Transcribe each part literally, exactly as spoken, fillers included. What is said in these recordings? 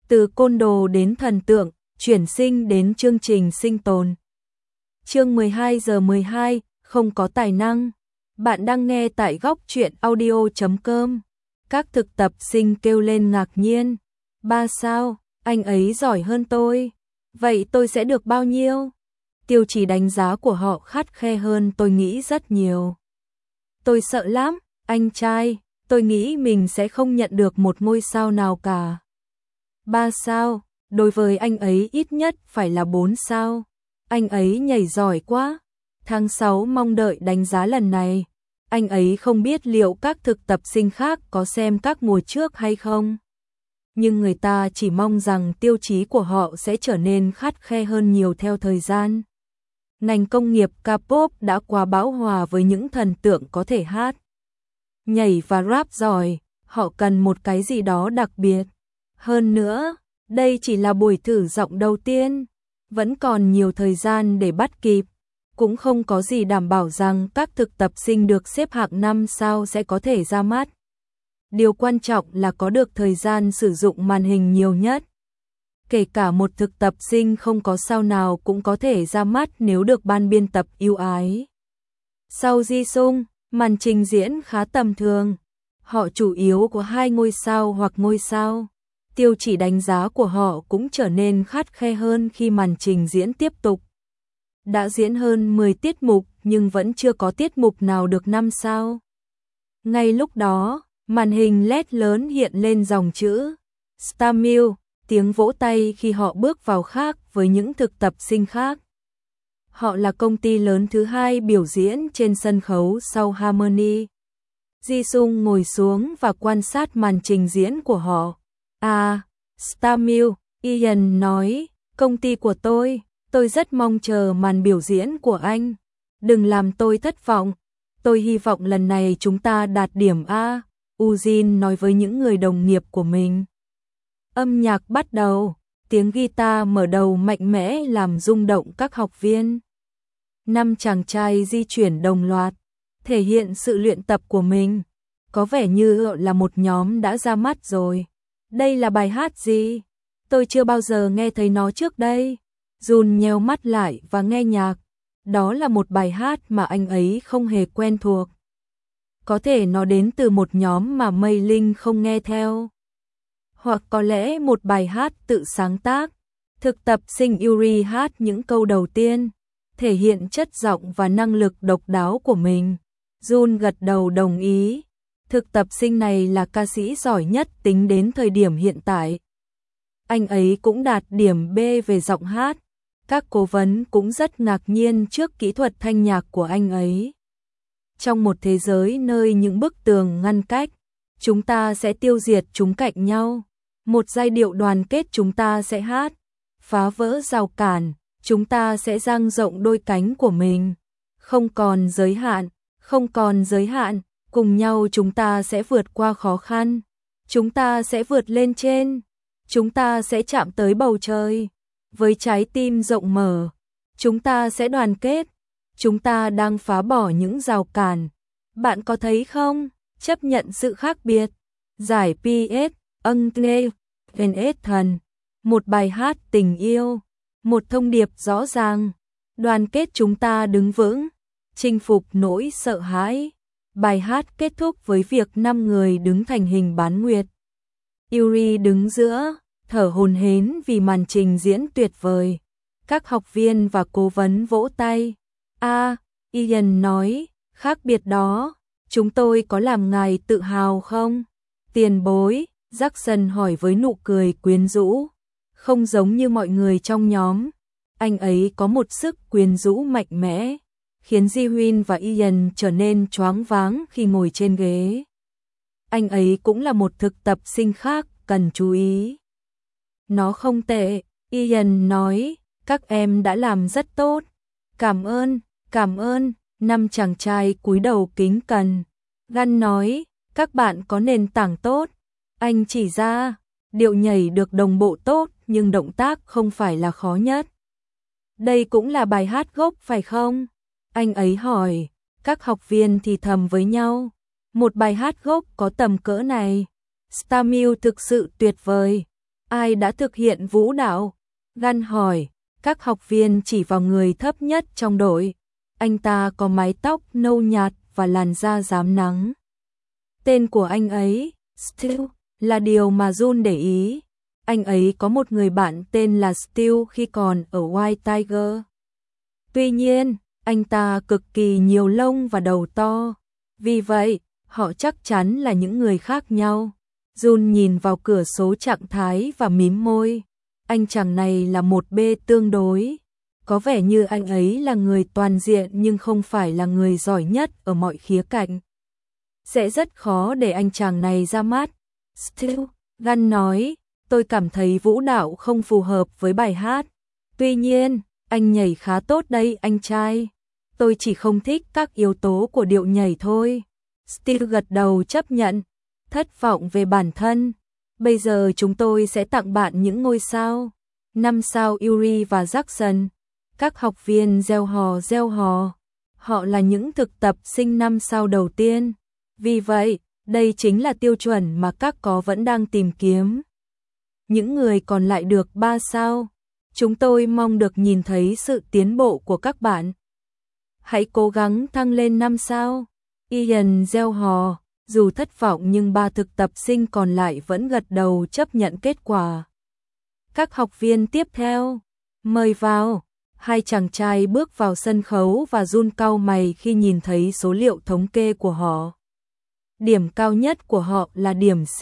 Từ côn đồ đến thần tượng, chuyển sinh đến chương trình sinh tồn. Chương mười hai giờ mười hai, không có tài năng. Bạn đang nghe tại góc truyện audio chấm com. Các thực tập sinh kêu lên ngạc nhiên. Ba sao, anh ấy giỏi hơn tôi. Vậy tôi sẽ được bao nhiêu? Tiêu chí đánh giá của họ khắt khe hơn tôi nghĩ rất nhiều. Tôi sợ lắm, anh trai, tôi nghĩ mình sẽ không nhận được một ngôi sao nào cả. Ba sao, đối với anh ấy ít nhất phải là bốn sao. Anh ấy nhảy giỏi quá. Tháng sáu mong đợi đánh giá lần này. Anh ấy không biết liệu các thực tập sinh khác có xem các mùa trước hay không. Nhưng người ta chỉ mong rằng tiêu chí của họ sẽ trở nên khắt khe hơn nhiều theo thời gian. Ngành công nghiệp K-pop đã quá bão hòa với những thần tượng có thể hát, nhảy và rap giỏi, họ cần một cái gì đó đặc biệt. Hơn nữa, đây chỉ là buổi thử giọng đầu tiên, vẫn còn nhiều thời gian để bắt kịp, cũng không có gì đảm bảo rằng các thực tập sinh được xếp hạng năm sao sẽ có thể ra mắt. Điều quan trọng là có được thời gian sử dụng màn hình nhiều nhất. Kể cả một thực tập sinh không có sao nào cũng có thể ra mắt nếu được ban biên tập ưu ái. Sau Jisung, màn trình diễn khá tầm thường. Họ chủ yếu có hai ngôi sao hoặc ngôi sao. Tiêu chỉ đánh giá của họ cũng trở nên khắt khe hơn khi màn trình diễn tiếp tục. Đã diễn hơn mười tiết mục nhưng vẫn chưa có tiết mục nào được năm sao. Ngay lúc đó, màn hình led lớn hiện lên dòng chữ Starmil, tiếng vỗ tay khi họ bước vào khác với những thực tập sinh khác. Họ là công ty lớn thứ hai biểu diễn trên sân khấu sau Harmony. Jisung ngồi xuống và quan sát màn trình diễn của họ. À, Starmil, Ian nói, công ty của tôi, tôi rất mong chờ màn biểu diễn của anh. Đừng làm tôi thất vọng. Tôi hy vọng lần này chúng ta đạt điểm A, Ujin nói với những người đồng nghiệp của mình. Âm nhạc bắt đầu, tiếng guitar mở đầu mạnh mẽ làm rung động các học viên. Năm chàng trai di chuyển đồng loạt, thể hiện sự luyện tập của mình. Có vẻ như là một nhóm đã ra mắt rồi. Đây là bài hát gì? Tôi chưa bao giờ nghe thấy nó trước đây. Jun nheo mắt lại và nghe nhạc. Đó là một bài hát mà anh ấy không hề quen thuộc. Có thể nó đến từ một nhóm mà Mei Linh không nghe theo. Hoặc có lẽ một bài hát tự sáng tác. Thực tập sinh Yuri hát những câu đầu tiên, thể hiện chất giọng và năng lực độc đáo của mình. Jun gật đầu đồng ý. Thực tập sinh này là ca sĩ giỏi nhất tính đến thời điểm hiện tại. Anh ấy cũng đạt điểm B về giọng hát. Các cố vấn cũng rất ngạc nhiên trước kỹ thuật thanh nhạc của anh ấy. Trong một thế giới nơi những bức tường ngăn cách, chúng ta sẽ tiêu diệt chúng cạnh nhau. Một giai điệu đoàn kết chúng ta sẽ hát. Phá vỡ rào cản, chúng ta sẽ dang rộng đôi cánh của mình. Không còn giới hạn, không còn giới hạn, cùng nhau chúng ta sẽ vượt qua khó khăn. Chúng ta sẽ vượt lên trên. Chúng ta sẽ chạm tới bầu trời. Với trái tim rộng mở, chúng ta sẽ đoàn kết. Chúng ta đang phá bỏ những rào cản. Bạn có thấy không? Chấp nhận sự khác biệt. Giải pê ét, ân nghe, en ét thần. Một bài hát tình yêu. Một thông điệp rõ ràng. Đoàn kết chúng ta đứng vững. Chinh phục nỗi sợ hãi. Bài hát kết thúc với việc năm người đứng thành hình bán nguyệt. Yuri đứng giữa, thở hổn hển vì màn trình diễn tuyệt vời. Các học viên và cố vấn vỗ tay. A, Ian nói, khác biệt đó, chúng tôi có làm ngài tự hào không? Tiền bối, Jackson hỏi với nụ cười quyến rũ. Không giống như mọi người trong nhóm, anh ấy có một sức quyến rũ mạnh mẽ, khiến Ji-Hyun và Ian trở nên choáng váng khi ngồi trên ghế. Anh ấy cũng là một thực tập sinh khác, cần chú ý. Nó không tệ, Ian nói, các em đã làm rất tốt. Cảm ơn, cảm ơn, năm chàng trai cúi đầu kính cẩn. Gan nói, các bạn có nền tảng tốt. Anh chỉ ra, điệu nhảy được đồng bộ tốt nhưng động tác không phải là khó nhất. Đây cũng là bài hát gốc phải không? Anh ấy hỏi, các học viên thì thầm với nhau. Một bài hát gốc có tầm cỡ này. Starmil thực sự tuyệt vời. Ai đã thực hiện vũ đạo? Gan hỏi. Các học viên chỉ vào người thấp nhất trong đội. Anh ta có mái tóc nâu nhạt và làn da rám nắng. Tên của anh ấy, Steel, là điều mà Jun để ý. Anh ấy có một người bạn tên là Steel khi còn ở White Tiger. Tuy nhiên, anh ta cực kỳ nhiều lông và đầu to. Vì vậy, họ chắc chắn là những người khác nhau. Jun nhìn vào cửa số trạng thái và mím môi. Anh chàng này là một B tương đối. Có vẻ như anh ấy là người toàn diện nhưng không phải là người giỏi nhất ở mọi khía cạnh. Sẽ rất khó để anh chàng này ra mắt. Still, Gan nói, tôi cảm thấy vũ đạo không phù hợp với bài hát. Tuy nhiên, anh nhảy khá tốt đây anh trai. Tôi chỉ không thích các yếu tố của điệu nhảy thôi. Still gật đầu chấp nhận. Thất vọng về bản thân. Bây giờ chúng tôi sẽ tặng bạn những ngôi sao. Năm sao Yuri và Jackson. Các học viên reo hò reo hò. Họ là những thực tập sinh năm sao đầu tiên. Vì vậy, đây chính là tiêu chuẩn mà các có vẫn đang tìm kiếm. Những người còn lại được ba sao. Chúng tôi mong được nhìn thấy sự tiến bộ của các bạn. Hãy cố gắng thăng lên năm sao. Ian reo hò. Dù thất vọng nhưng ba thực tập sinh còn lại vẫn gật đầu chấp nhận kết quả. Các học viên tiếp theo. Mời vào. Hai chàng trai bước vào sân khấu và Jun cau mày khi nhìn thấy số liệu thống kê của họ. Điểm cao nhất của họ là điểm C.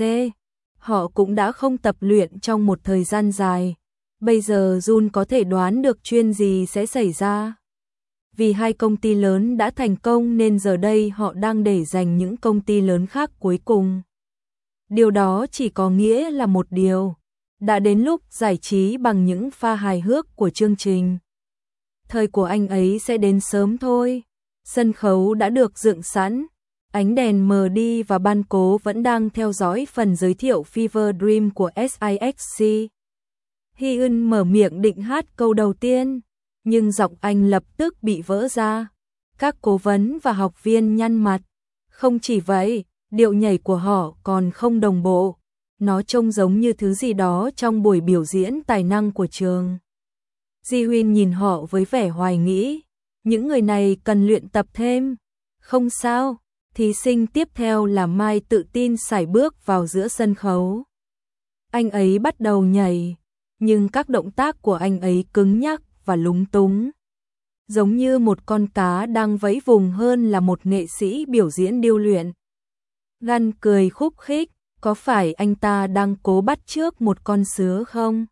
Họ cũng đã không tập luyện trong một thời gian dài. Bây giờ Jun có thể đoán được chuyện gì sẽ xảy ra. Vì hai công ty lớn đã thành công nên giờ đây họ đang để dành những công ty lớn khác cuối cùng. Điều đó chỉ có nghĩa là một điều. Đã đến lúc giải trí bằng những pha hài hước của chương trình. Thời của anh ấy sẽ đến sớm thôi. Sân khấu đã được dựng sẵn. Ánh đèn mờ đi và ban cố vẫn đang theo dõi phần giới thiệu Fever Dream của ét i ích xê. Hyun mở miệng định hát câu đầu tiên, nhưng giọng anh lập tức bị vỡ ra. Các cố vấn và học viên nhăn mặt. Không chỉ vậy, điệu nhảy của họ còn không đồng bộ. Nó trông giống như thứ gì đó trong buổi biểu diễn tài năng của trường. Ji Huyên nhìn họ với vẻ hoài nghi. Những người này cần luyện tập thêm. Không sao. Thí sinh tiếp theo là Mai tự tin sải bước vào giữa sân khấu. Anh ấy bắt đầu nhảy, nhưng các động tác của anh ấy cứng nhắc và lúng túng. Giống như một con cá đang vẫy vùng hơn là một nghệ sĩ biểu diễn điêu luyện. Gan cười khúc khích, có phải anh ta đang cố bắt chước một con sứa không?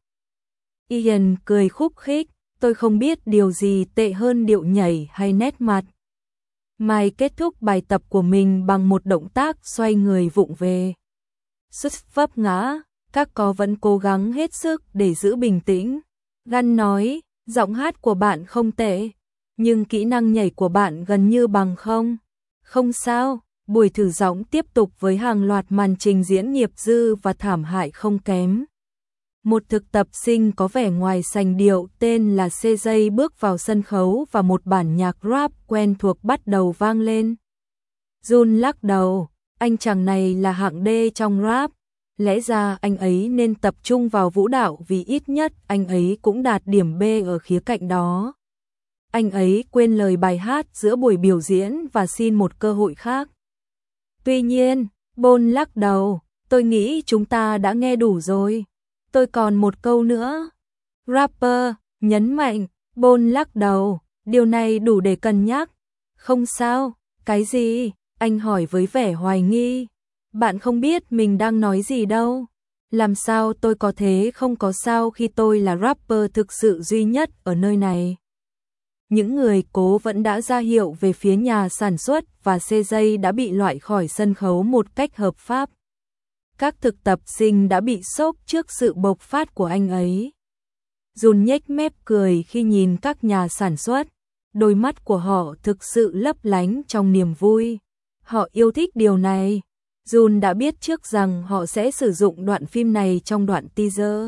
Ian cười khúc khích, tôi không biết điều gì tệ hơn điệu nhảy hay nét mặt. Mai kết thúc bài tập của mình bằng một động tác xoay người vụng về. Xuất vấp ngã, các có vẫn cố gắng hết sức để giữ bình tĩnh. Gan nói, giọng hát của bạn không tệ, nhưng kỹ năng nhảy của bạn gần như bằng không. Không sao, buổi thử giọng tiếp tục với hàng loạt màn trình diễn nghiệp dư và thảm hại không kém. Một thực tập sinh có vẻ ngoài sành điệu tên là xê gi bước vào sân khấu và một bản nhạc rap quen thuộc bắt đầu vang lên. Jun lắc đầu, anh chàng này là hạng D trong rap. Lẽ ra anh ấy nên tập trung vào vũ đạo vì ít nhất anh ấy cũng đạt điểm B ở khía cạnh đó. Anh ấy quên lời bài hát giữa buổi biểu diễn và xin một cơ hội khác. Tuy nhiên, Bon lắc đầu, tôi nghĩ chúng ta đã nghe đủ rồi. Tôi còn một câu nữa. Rapper, nhấn mạnh, Bon lắc đầu, điều này đủ để cân nhắc. Không sao, cái gì? Anh hỏi với vẻ hoài nghi. Bạn không biết mình đang nói gì đâu. Làm sao tôi có thế không có sao khi tôi là rapper thực sự duy nhất ở nơi này. Những người cố vẫn đã ra hiệu về phía nhà sản xuất và xê gi đã bị loại khỏi sân khấu một cách hợp pháp. Các thực tập sinh đã bị sốc trước sự bộc phát của anh ấy. Jun nhếch mép cười khi nhìn các nhà sản xuất. Đôi mắt của họ thực sự lấp lánh trong niềm vui. Họ yêu thích điều này. Jun đã biết trước rằng họ sẽ sử dụng đoạn phim này trong đoạn teaser.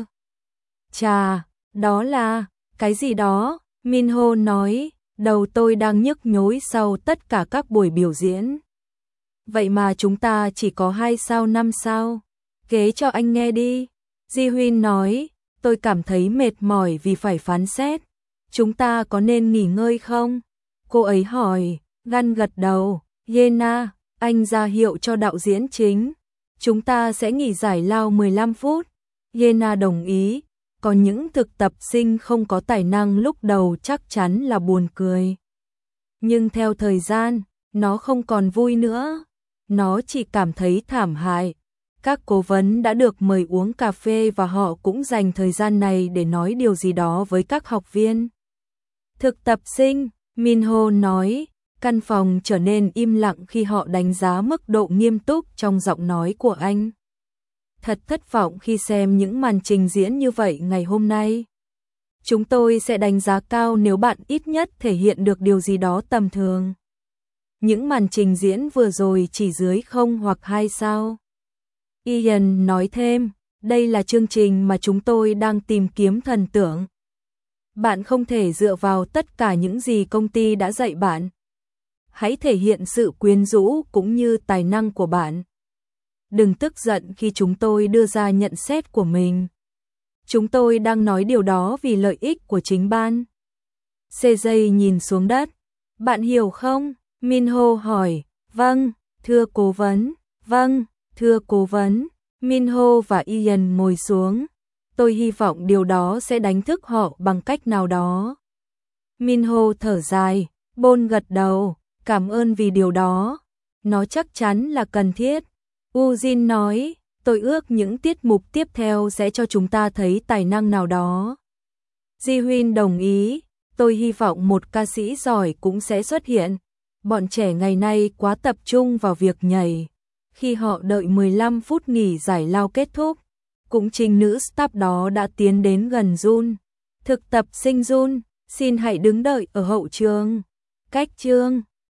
Chà, đó là cái gì đó? Minho nói, đầu tôi đang nhức nhối sau tất cả các buổi biểu diễn. Vậy mà chúng ta chỉ có hai sao năm sao. Kể cho anh nghe đi. Ji Huyên nói, tôi cảm thấy mệt mỏi vì phải phán xét. Chúng ta có nên nghỉ ngơi không? Cô ấy hỏi, Gan gật đầu, Yena, anh ra hiệu cho đạo diễn chính. Chúng ta sẽ nghỉ giải lao mười lăm phút. Yena đồng ý, có những thực tập sinh không có tài năng lúc đầu chắc chắn là buồn cười. Nhưng theo thời gian, nó không còn vui nữa. Nó chỉ cảm thấy thảm hại. Các cố vấn đã được mời uống cà phê và họ cũng dành thời gian này để nói điều gì đó với các học viên. Thực tập sinh, Minho nói, căn phòng trở nên im lặng khi họ đánh giá mức độ nghiêm túc trong giọng nói của anh. Thật thất vọng khi xem những màn trình diễn như vậy ngày hôm nay. Chúng tôi sẽ đánh giá cao nếu bạn ít nhất thể hiện được điều gì đó tầm thường. Những màn trình diễn vừa rồi chỉ dưới không hoặc hai sao. Ian nói thêm, đây là chương trình mà chúng tôi đang tìm kiếm thần tượng. Bạn không thể dựa vào tất cả những gì công ty đã dạy bạn. Hãy thể hiện sự quyến rũ cũng như tài năng của bạn. Đừng tức giận khi chúng tôi đưa ra nhận xét của mình. Chúng tôi đang nói điều đó vì lợi ích của chính ban. xê giê nhìn xuống đất. Bạn hiểu không? Minho hỏi. Vâng, thưa cố vấn. Vâng, thưa cố vấn. Minho và Ian ngồi xuống. Tôi hy vọng điều đó sẽ đánh thức họ bằng cách nào đó. Minho thở dài. Bôn gật đầu. Cảm ơn vì điều đó. Nó chắc chắn là cần thiết. Eugene nói, tôi ước những tiết mục tiếp theo sẽ cho chúng ta thấy tài năng nào đó. Ji Huyên đồng ý, tôi hy vọng một ca sĩ giỏi cũng sẽ xuất hiện. Bọn trẻ ngày nay quá tập trung vào việc nhảy. Khi họ đợi mười lăm phút nghỉ giải lao kết thúc, cũng trình nữ staff đó đã tiến đến gần Jun. Thực tập sinh Jun, xin hãy đứng đợi ở hậu trường. Cách chương